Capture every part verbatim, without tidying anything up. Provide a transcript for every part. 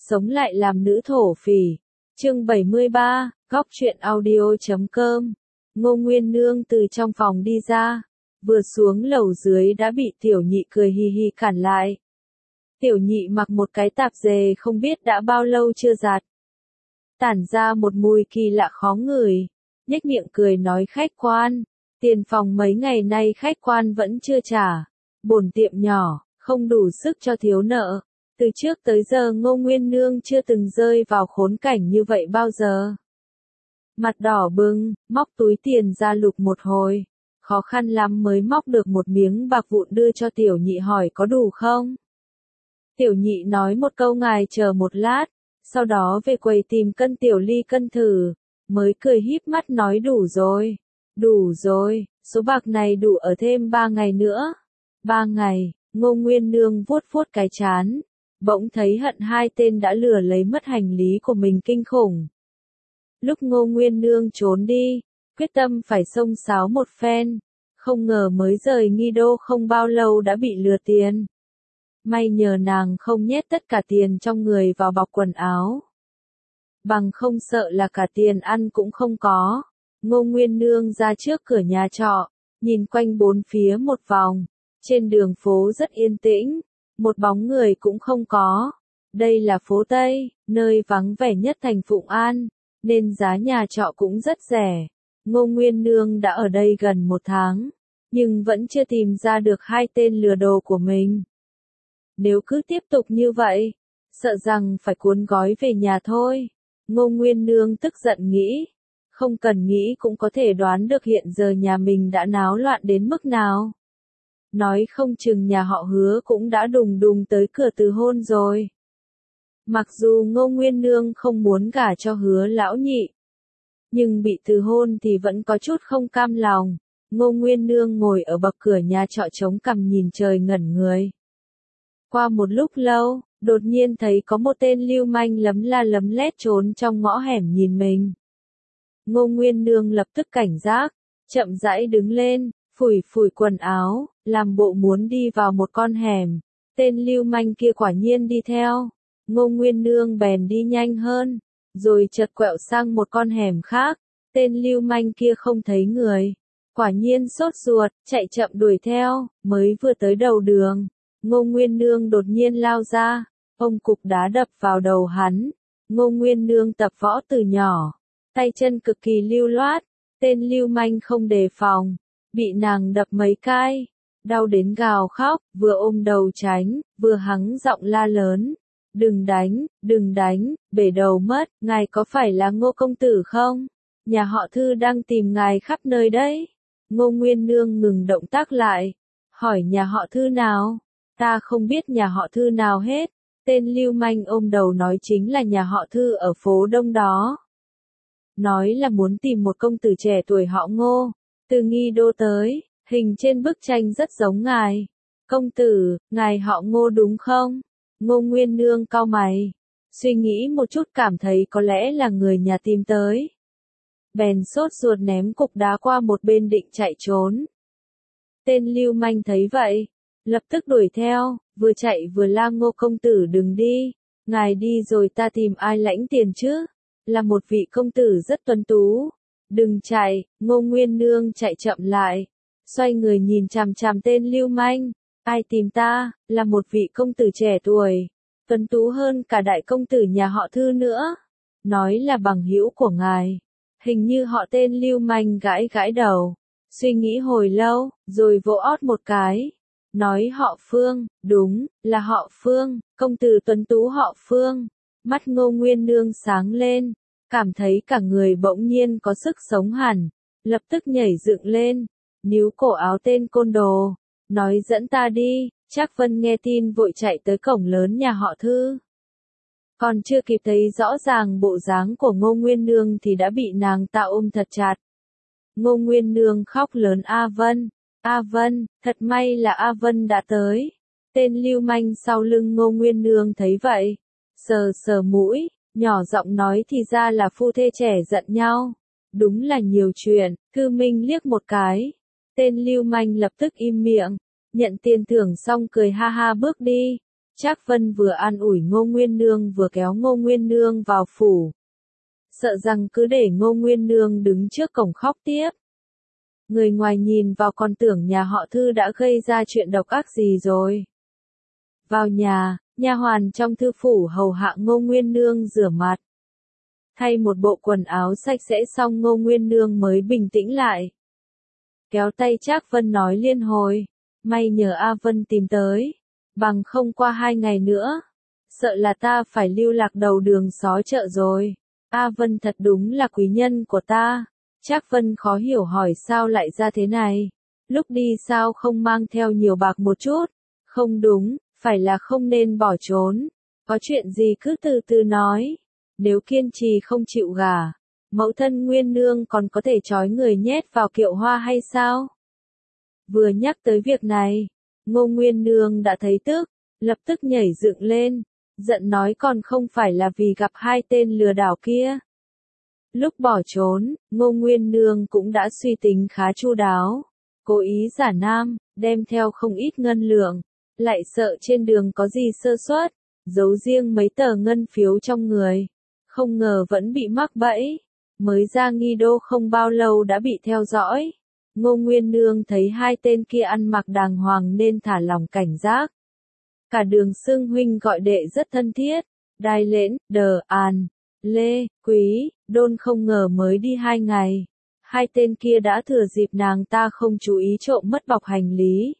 sống lại làm nữ thổ phỉ. Chương bảy mươi ba, góc truyện audio chấm com. Ngô Nguyên Nương từ trong phòng đi ra, vừa xuống lầu dưới đã bị Tiểu Nhị cười hi hi cản lại. Tiểu Nhị mặc một cái tạp dề không biết đã bao lâu chưa giặt, tản ra một mùi kỳ lạ khó ngửi, nhếch miệng cười nói khách quan, tiền phòng mấy ngày nay khách quan vẫn chưa trả, bổn tiệm nhỏ, không đủ sức cho thiếu nợ. Từ trước tới giờ Ngô Nguyên Nương chưa từng rơi vào khốn cảnh như vậy bao giờ. Mặt đỏ bừng, móc túi tiền ra lục một hồi, khó khăn lắm mới móc được một miếng bạc vụn đưa cho Tiểu Nhị hỏi có đủ không. Tiểu Nhị nói một câu ngài chờ một lát, sau đó về quầy tìm cân tiểu ly cân thử, mới cười híp mắt nói đủ rồi, đủ rồi, số bạc này đủ ở thêm ba ngày nữa. Ba ngày, Ngô Nguyên Nương vuốt vuốt cái trán, bỗng thấy hận hai tên đã lừa lấy mất hành lý của mình kinh khủng. Lúc Ngô Nguyên Nương trốn đi, quyết tâm phải xông xáo một phen, không ngờ mới rời Nghi Đô không bao lâu đã bị lừa tiền. May nhờ nàng không nhét tất cả tiền trong người vào bọc quần áo. Bằng không sợ là cả tiền ăn cũng không có. Ngô Nguyên Nương ra trước cửa nhà trọ, nhìn quanh bốn phía một vòng, trên đường phố rất yên tĩnh, một bóng người cũng không có. Đây là phố Tây, nơi vắng vẻ nhất thành Phụng An, nên giá nhà trọ cũng rất rẻ. Ngô Nguyên Nương đã ở đây gần một tháng, nhưng vẫn chưa tìm ra được hai tên lừa đồ của mình. Nếu cứ tiếp tục như vậy, sợ rằng phải cuốn gói về nhà thôi. Ngô Nguyên Nương tức giận nghĩ, không cần nghĩ cũng có thể đoán được hiện giờ nhà mình đã náo loạn đến mức nào. Nói không chừng nhà họ Hứa cũng đã đùng đùng tới cửa từ hôn rồi. Mặc dù Ngô Nguyên Nương không muốn gả cho Hứa lão nhị, nhưng bị từ hôn thì vẫn có chút không cam lòng. Ngô Nguyên Nương ngồi ở bậc cửa nhà trọ chống cằm nhìn trời ngẩn người. Qua một lúc lâu, đột nhiên thấy có một tên lưu manh lấm la lấm lét trốn trong ngõ hẻm nhìn mình. Ngô Nguyên Nương lập tức cảnh giác, chậm rãi đứng lên, phủi phủi quần áo, làm bộ muốn đi vào một con hẻm. Tên lưu manh kia quả nhiên đi theo. Ngô Nguyên Nương bèn đi nhanh hơn, rồi chợt quẹo sang một con hẻm khác. Tên lưu manh kia không thấy người, quả nhiên sốt ruột, chạy chậm đuổi theo, mới vừa tới đầu đường. Ngô Nguyên Nương đột nhiên lao ra, ông cục đá đập vào đầu hắn. Ngô Nguyên Nương tập võ từ nhỏ, tay chân cực kỳ lưu loát, tên lưu manh không đề phòng, bị nàng đập mấy cái, đau đến gào khóc, vừa ôm đầu tránh, vừa hắng giọng la lớn. Đừng đánh, đừng đánh, bể đầu mất, ngài có phải là Ngô công tử không? Nhà họ Thư đang tìm ngài khắp nơi đấy. Ngô Nguyên Nương ngừng động tác lại, hỏi nhà họ Thư nào? Ta không biết nhà họ Thư nào hết. Tên lưu manh ôm đầu nói chính là nhà họ Thư ở phố Đông đó. Nói là muốn tìm một công tử trẻ tuổi họ Ngô, từ Nghi Đô tới, hình trên bức tranh rất giống ngài. Công tử, ngài họ Ngô đúng không? Ngô Nguyên Nương cau mày, suy nghĩ một chút cảm thấy có lẽ là người nhà tìm tới. Bèn sốt ruột ném cục đá qua một bên định chạy trốn. Tên lưu manh thấy vậy, lập tức đuổi theo, vừa chạy vừa la Ngô công tử đừng đi, ngài đi rồi ta tìm ai lãnh tiền chứ, là một vị công tử rất tuấn tú. Đừng chạy, Ngô Nguyên Nương chạy chậm lại, xoay người nhìn chằm chằm tên lưu manh. Ai tìm ta, là một vị công tử trẻ tuổi, tuấn tú hơn cả đại công tử nhà họ Thư nữa. Nói là bằng hữu của ngài. Hình như họ tên lưu manh gãi gãi đầu, suy nghĩ hồi lâu, rồi vỗ ót một cái. Nói họ Phương, đúng, là họ Phương, công tử tuấn tú họ Phương. Mắt Ngô Nguyên Nương sáng lên, cảm thấy cả người bỗng nhiên có sức sống hẳn, lập tức nhảy dựng lên, níu cổ áo tên côn đồ, nói dẫn ta đi. Trác Vân nghe tin vội chạy tới cổng lớn nhà họ Thư. Còn chưa kịp thấy rõ ràng bộ dáng của Ngô Nguyên Nương thì đã bị nàng ta ôm thật chặt. Ngô Nguyên Nương khóc lớn A Vân, A Vân, thật may là A Vân đã tới. Tên lưu manh sau lưng Ngô Nguyên Nương thấy vậy, sờ sờ mũi, nhỏ giọng nói thì ra là phu thê trẻ giận nhau. Đúng là nhiều chuyện. Thư Minh liếc một cái. Tên lưu manh lập tức im miệng, nhận tiền thưởng xong cười ha ha bước đi. Trác Vân vừa an ủi Ngô Nguyên Nương vừa kéo Ngô Nguyên Nương vào phủ. Sợ rằng cứ để Ngô Nguyên Nương đứng trước cổng khóc tiếp. Người ngoài nhìn vào còn tưởng nhà họ Thư đã gây ra chuyện độc ác gì rồi. Vào nhà, nha hoàn trong thư phủ hầu hạ Ngô Nguyên Nương rửa mặt. Thay một bộ quần áo sạch sẽ xong Ngô Nguyên Nương mới bình tĩnh lại. Kéo tay Trác Vân nói liên hồi, may nhờ A Vân tìm tới, bằng không qua hai ngày nữa, sợ là ta phải lưu lạc đầu đường xó chợ rồi. A Vân thật đúng là quý nhân của ta. Trác Vân khó hiểu hỏi sao lại ra thế này. Lúc đi sao không mang theo nhiều bạc một chút? Không đúng, phải là không nên bỏ trốn. Có chuyện gì cứ từ từ nói. Nếu kiên trì không chịu gả, mẫu thân Nguyên Nương còn có thể trói người nhét vào kiệu hoa hay sao? Vừa nhắc tới việc này, Ngô Nguyên Nương đã thấy tức, lập tức nhảy dựng lên, giận nói còn không phải là vì gặp hai tên lừa đảo kia. Lúc bỏ trốn, Ngô Nguyên Nương cũng đã suy tính khá chu đáo, cố ý giả nam, đem theo không ít ngân lượng, lại sợ trên đường có gì sơ suất, giấu riêng mấy tờ ngân phiếu trong người. Không ngờ vẫn bị mắc bẫy, mới ra nghi đô không bao lâu đã bị theo dõi. Ngô Nguyên Nương thấy hai tên kia ăn mặc đàng hoàng nên thả lòng cảnh giác. Cả đường xưng huynh gọi đệ rất thân thiết, Đài Lễn, Đờ, An, Lê, Quý, Đôn không ngờ mới đi hai ngày. Hai tên kia đã thừa dịp nàng ta không chú ý trộm mất bọc hành lý.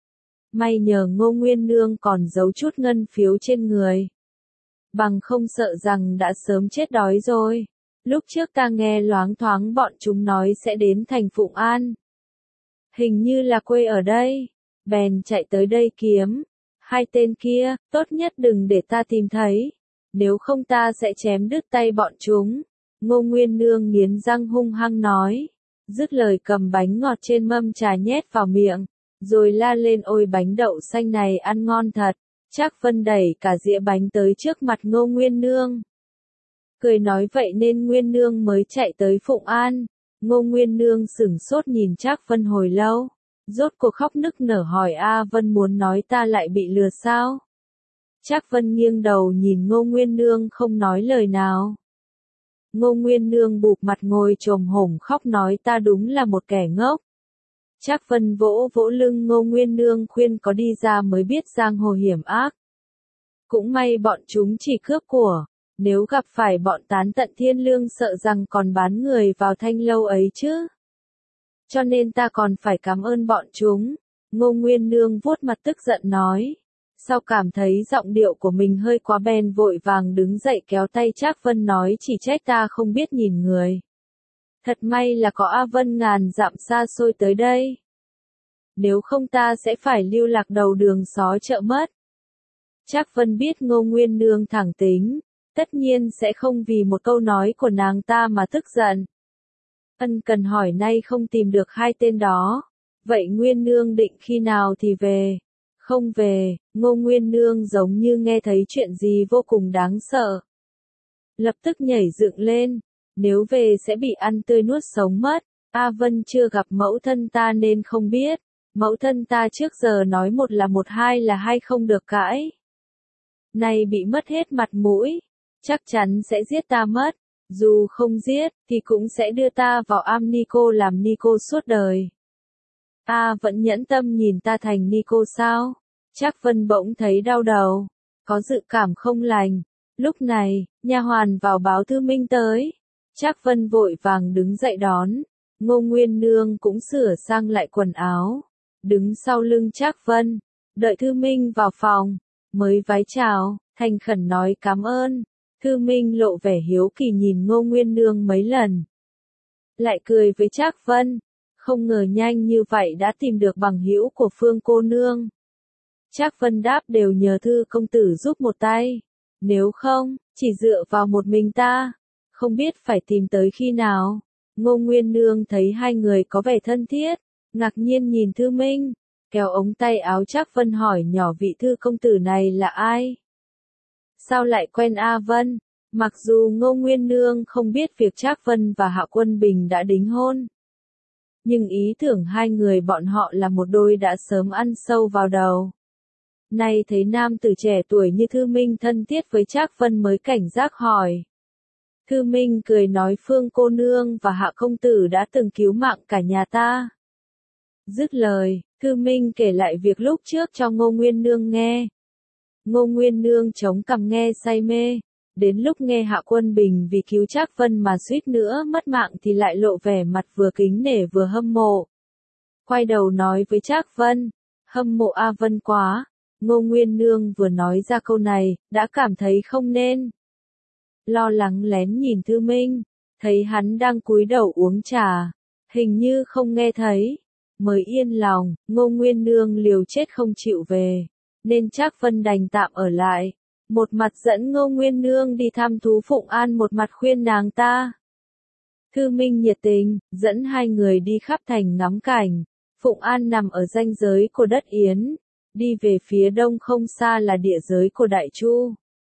May nhờ Ngô Nguyên Nương còn giấu chút ngân phiếu trên người. Bằng không sợ rằng đã sớm chết đói rồi. Lúc trước ta nghe loáng thoáng bọn chúng nói sẽ đến thành Phụng An. Hình như là quê ở đây. Bèn chạy tới đây kiếm. Hai tên kia, tốt nhất đừng để ta tìm thấy. Nếu không ta sẽ chém đứt tay bọn chúng. Ngô Nguyên Nương nghiến răng hung hăng nói. Dứt lời cầm bánh ngọt trên mâm trà nhét vào miệng. Rồi la lên ôi bánh đậu xanh này ăn ngon thật. Trác Vân đẩy cả dĩa bánh tới trước mặt Ngô Nguyên Nương. Cười nói vậy nên Nguyên Nương mới chạy tới Phụng An. Ngô Nguyên Nương sửng sốt nhìn Trác Vân hồi lâu. Rốt cuộc khóc nức nở hỏi A Vân muốn nói ta lại bị lừa sao? Trác Vân nghiêng đầu nhìn Ngô Nguyên Nương không nói lời nào. Ngô Nguyên Nương bụp mặt ngồi chồm hổm khóc nói ta đúng là một kẻ ngốc. Trác Vân vỗ vỗ lưng Ngô Nguyên Nương khuyên có đi ra mới biết giang hồ hiểm ác. Cũng may bọn chúng chỉ cướp của, nếu gặp phải bọn tán tận thiên lương sợ rằng còn bán người vào thanh lâu ấy chứ. Cho nên ta còn phải cảm ơn bọn chúng. Ngô Nguyên Nương vuốt mặt tức giận nói. Sau cảm thấy giọng điệu của mình hơi quá bèn vội vàng đứng dậy kéo tay Trác Vân nói chỉ trách ta không biết nhìn người. Thật may là có A Vân ngàn dặm xa xôi tới đây. Nếu không ta sẽ phải lưu lạc đầu đường xó chợ mất. Trác Vân biết Ngô Nguyên Nương thẳng tính, tất nhiên sẽ không vì một câu nói của nàng ta mà tức giận. Ân cần hỏi nay không tìm được hai tên đó. Vậy Nguyên Nương định khi nào thì về? Không về, Ngô Nguyên Nương giống như nghe thấy chuyện gì vô cùng đáng sợ. Lập tức nhảy dựng lên. Nếu về sẽ bị ăn tươi nuốt sống mất. A Vân chưa gặp mẫu thân ta nên không biết. Mẫu thân ta trước giờ nói một là một hai là hai không được cãi. Này bị mất hết mặt mũi. Chắc chắn sẽ giết ta mất. Dù không giết thì cũng sẽ đưa ta vào am ni cô làm ni cô suốt đời. A vẫn nhẫn tâm nhìn ta thành ni cô sao? Trác Vân bỗng thấy đau đầu. Có dự cảm không lành. Lúc này, nha hoàn vào báo Thư Minh tới. Trác Vân vội vàng đứng dậy đón. Ngô Nguyên Nương cũng sửa sang lại quần áo. Đứng sau lưng Trác Vân. Đợi Thư Minh vào phòng. Mới vái chào, thành khẩn nói cảm ơn. Thư Minh lộ vẻ hiếu kỳ nhìn Ngô Nguyên Nương mấy lần. Lại cười với Trác Vân. Không ngờ nhanh như vậy đã tìm được bằng hữu của Phương cô nương. Trác Vân đáp đều nhờ Thư công tử giúp một tay. Nếu không, chỉ dựa vào một mình ta. Không biết phải tìm tới khi nào. Ngô Nguyên Nương thấy hai người có vẻ thân thiết. Ngạc nhiên nhìn Thư Minh. Kéo ống tay áo Trác Vân hỏi nhỏ vị Thư công tử này là ai? Sao lại quen A Vân? Mặc dù Ngô Nguyên Nương không biết việc Trác Vân và Hạ Quân Bình đã đính hôn. Nhưng ý tưởng hai người bọn họ là một đôi đã sớm ăn sâu vào đầu. Nay thấy nam tử trẻ tuổi như Thư Minh thân thiết với Trác Vân mới cảnh giác hỏi. Thư Minh cười nói Phương cô nương và Hạ công tử đã từng cứu mạng cả nhà ta. Dứt lời, Thư Minh kể lại việc lúc trước cho Ngô Nguyên Nương nghe. Ngô Nguyên Nương chống cằm nghe say mê, đến lúc nghe Hạ Quân Bình vì cứu Trác Vân mà suýt nữa mất mạng thì lại lộ vẻ mặt vừa kính nể vừa hâm mộ. Quay đầu nói với Trác Vân, hâm mộ A Vân quá. Ngô Nguyên Nương vừa nói ra câu này, đã cảm thấy không nên. Lo lắng lén nhìn Thư Minh, thấy hắn đang cúi đầu uống trà, hình như không nghe thấy. Mới yên lòng, Ngô Nguyên Nương liều chết không chịu về, nên Trác Vân đành tạm ở lại. Một mặt dẫn Ngô Nguyên Nương đi thăm thú Phụng An, một mặt khuyên nàng ta. Thư Minh nhiệt tình, dẫn hai người đi khắp thành ngắm cảnh. Phụng An nằm ở ranh giới của đất Yến, đi về phía đông không xa là địa giới của Đại Chu.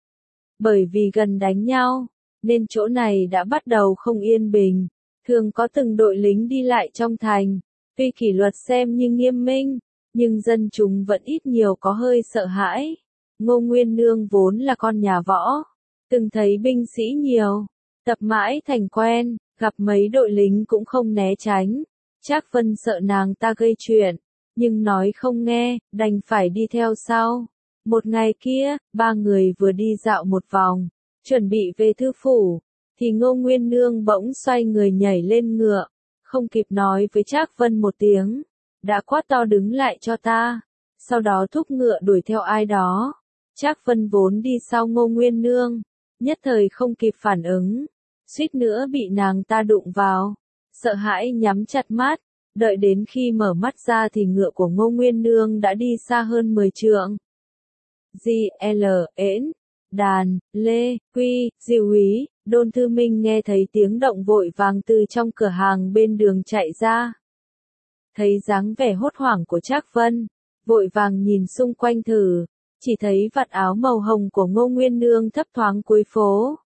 Bởi vì gần đánh nhau, nên chỗ này đã bắt đầu không yên bình, thường có từng đội lính đi lại trong thành. Tuy kỷ luật xem như nghiêm minh, nhưng dân chúng vẫn ít nhiều có hơi sợ hãi. Ngô Nguyên Nương vốn là con nhà võ, từng thấy binh sĩ nhiều, tập mãi thành quen, gặp mấy đội lính cũng không né tránh. Trác Vân sợ nàng ta gây chuyện, nhưng nói không nghe, đành phải đi theo sau. Một ngày kia, ba người vừa đi dạo một vòng, chuẩn bị về thư phủ, thì Ngô Nguyên Nương bỗng xoay người nhảy lên ngựa, không kịp nói với Trác Vân một tiếng, đã quát to đứng lại cho ta, sau đó thúc ngựa đuổi theo ai đó. Trác Vân vốn đi sau Ngô Nguyên Nương, nhất thời không kịp phản ứng, suýt nữa bị nàng ta đụng vào, sợ hãi nhắm chặt mắt, đợi đến khi mở mắt ra thì ngựa của Ngô Nguyên Nương đã đi xa hơn mười trượng. Di, L, Ễn, Đàn, Lê, Quy, Diệu Úy, Đôn Thư Minh nghe thấy tiếng động vội vàng từ trong cửa hàng bên đường chạy ra. Thấy dáng vẻ hốt hoảng của Trác Vân, vội vàng nhìn xung quanh thử, chỉ thấy vạt áo màu hồng của Ngô Nguyên Nương thấp thoáng cuối phố.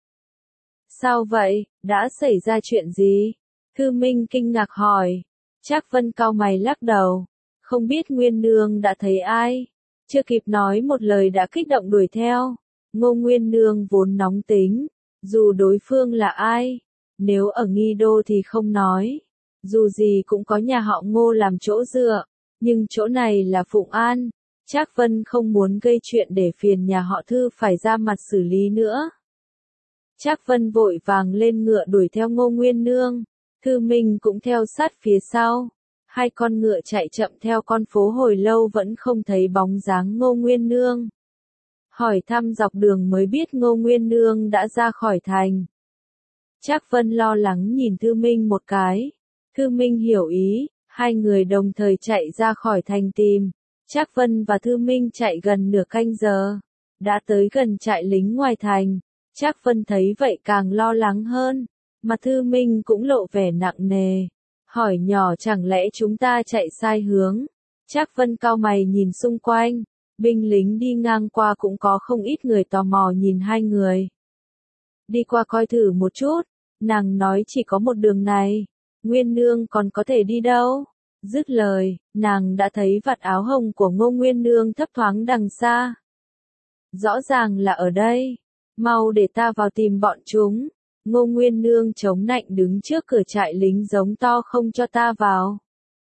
Sao vậy, đã xảy ra chuyện gì? Thư Minh kinh ngạc hỏi. Trác Vân cau mày lắc đầu, không biết Nguyên Nương đã thấy ai. Chưa kịp nói một lời đã kích động đuổi theo. Ngô Nguyên Nương vốn nóng tính, dù đối phương là ai, nếu ở Nghi Đô thì không nói, dù gì cũng có nhà họ Ngô làm chỗ dựa, nhưng chỗ này là Phụng An, Trác Vân không muốn gây chuyện để phiền nhà họ Thư phải ra mặt xử lý nữa. Trác Vân vội vàng lên ngựa đuổi theo Ngô Nguyên Nương, Thư Minh cũng theo sát phía sau. Hai con ngựa chạy chậm theo con phố hồi lâu vẫn không thấy bóng dáng Ngô Nguyên Nương. Hỏi thăm dọc đường mới biết Ngô Nguyên Nương đã ra khỏi thành. Trác Vân lo lắng nhìn Thư Minh một cái. Thư Minh hiểu ý, hai người đồng thời chạy ra khỏi thành tìm. Trác Vân và Thư Minh chạy gần nửa canh giờ, đã tới gần trại lính ngoài thành. Trác Vân thấy vậy càng lo lắng hơn, mà Thư Minh cũng lộ vẻ nặng nề. Hỏi nhỏ chẳng lẽ chúng ta chạy sai hướng? Trác Vân cau mày nhìn xung quanh, binh lính đi ngang qua cũng có không ít người tò mò nhìn hai người. Đi qua coi thử một chút, nàng nói chỉ có một đường này, Nguyên Nương còn có thể đi đâu? Dứt lời, nàng đã thấy vạt áo hồng của Ngô Nguyên Nương thấp thoáng đằng xa. Rõ ràng là ở đây, mau để ta vào tìm bọn chúng. Ngô Nguyên Nương chống nạnh đứng trước cửa trại lính giống to không cho ta vào.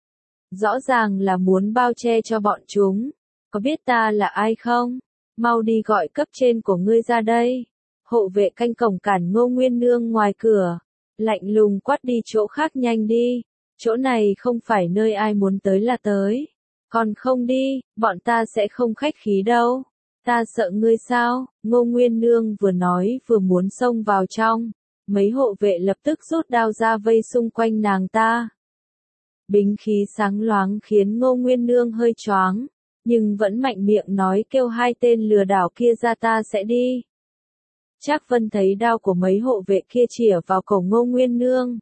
Rõ ràng là muốn bao che cho bọn chúng. Có biết ta là ai không? Mau đi gọi cấp trên của ngươi ra đây. Hộ vệ canh cổng cản Ngô Nguyên Nương ngoài cửa. Lạnh lùng quát đi chỗ khác nhanh đi. Chỗ này không phải nơi ai muốn tới là tới. Còn không đi, bọn ta sẽ không khách khí đâu. Ta sợ ngươi sao? Ngô Nguyên Nương vừa nói vừa muốn xông vào trong. Mấy hộ vệ lập tức rút đao ra vây xung quanh nàng ta. Bính khí sáng loáng khiến Ngô Nguyên Nương hơi choáng, nhưng vẫn mạnh miệng nói kêu hai tên lừa đảo kia ra ta sẽ đi. Trác Vân thấy đao của mấy hộ vệ kia chĩa vào cổ Ngô Nguyên Nương.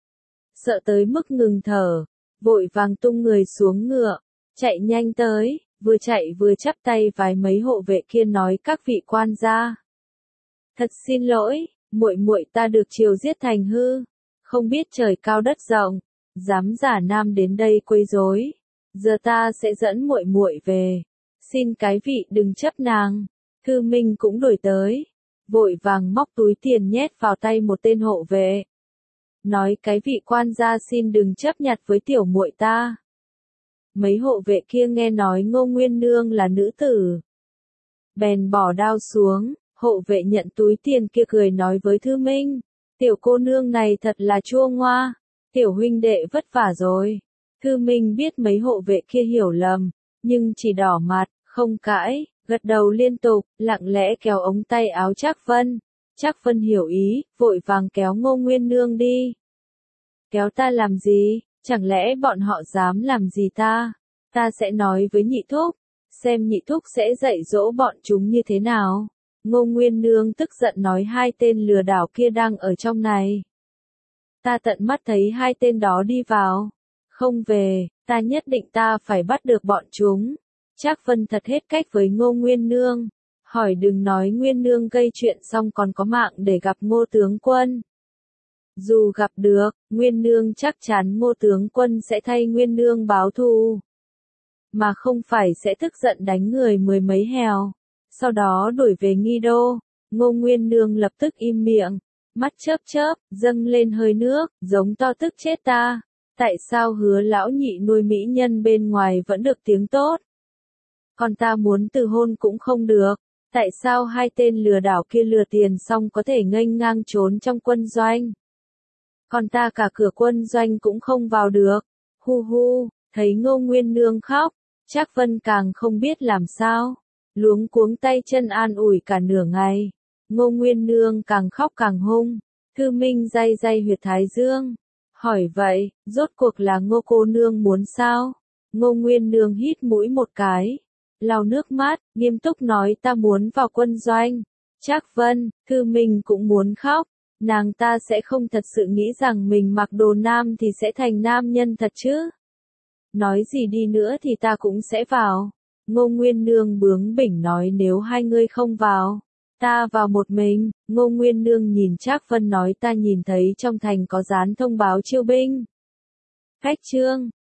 Sợ tới mức ngừng thở, vội vàng tung người xuống ngựa, chạy nhanh tới, vừa chạy vừa chắp tay vái mấy hộ vệ kia nói các vị quan gia. Thật xin lỗi. Muội muội ta được triều giết thành hư, không biết trời cao đất rộng, dám giả nam đến đây quấy rối. Giờ ta sẽ dẫn muội muội về, Xin cái vị đừng chấp nàng. Thư Minh cũng đổi tới. Vội vàng móc túi tiền nhét vào tay một tên hộ vệ. Nói cái vị quan gia xin đừng chấp nhặt với tiểu muội ta. Mấy hộ vệ kia nghe nói Ngô Nguyên Nương là nữ tử. Bèn bỏ đao xuống, hộ vệ nhận túi tiền kia cười nói với Thư Minh. Tiểu cô nương này thật là chua ngoa, tiểu huynh đệ vất vả rồi. Thư Minh biết mấy hộ vệ kia hiểu lầm, nhưng chỉ đỏ mặt, không cãi, gật đầu liên tục, lặng lẽ kéo ống tay áo Trác Vân. Trác Vân hiểu ý, vội vàng kéo Ngô Nguyên Nương đi. Kéo ta làm gì, chẳng lẽ bọn họ dám làm gì ta? Ta sẽ nói với nhị thúc, xem nhị thúc sẽ dạy dỗ bọn chúng như thế nào. Ngô Nguyên Nương tức giận nói hai tên lừa đảo kia đang ở trong này. Ta tận mắt thấy hai tên đó đi vào. Không về, ta nhất định ta phải bắt được bọn chúng. Trác Vân thật hết cách với Ngô Nguyên Nương. Hỏi đừng nói Nguyên Nương gây chuyện xong còn có mạng để gặp Ngô tướng quân. Dù gặp được, Nguyên Nương chắc chắn Ngô tướng quân sẽ thay Nguyên Nương báo thù. Mà không phải sẽ tức giận đánh người mười mấy hèo. Sau đó đuổi về Nghi Đô. Ngô Nguyên Nương lập tức im miệng. Mắt chớp chớp, dâng lên hơi nước, giống to tức chết ta. Tại sao Hứa lão nhị nuôi mỹ nhân bên ngoài vẫn được tiếng tốt? Còn ta muốn từ hôn cũng không được. Tại sao hai tên lừa đảo kia lừa tiền xong có thể nghênh ngang trốn trong quân doanh? Còn ta cả cửa quân doanh cũng không vào được. Hu hu, thấy Ngô Nguyên Nương khóc, Trác Vân càng không biết làm sao. Luống cuống tay chân an ủi cả nửa ngày. Ngô Nguyên Nương càng khóc càng hung. Thư Minh day day huyệt thái dương. Hỏi vậy, rốt cuộc là Ngô cô nương muốn sao? Ngô Nguyên Nương hít mũi một cái. Lau nước mắt, nghiêm túc nói ta muốn vào quân doanh. Trác Vân, Thư Minh cũng muốn khóc. Nàng ta sẽ không thật sự nghĩ rằng mình mặc đồ nam thì sẽ thành nam nhân thật chứ. Nói gì đi nữa thì ta cũng sẽ vào. Ngô Nguyên Nương bướng bỉnh nói nếu hai người không vào, ta vào một mình. Ngô Nguyên Nương nhìn Trác Vân nói ta nhìn thấy trong thành có dán thông báo chiêu binh. Cách chương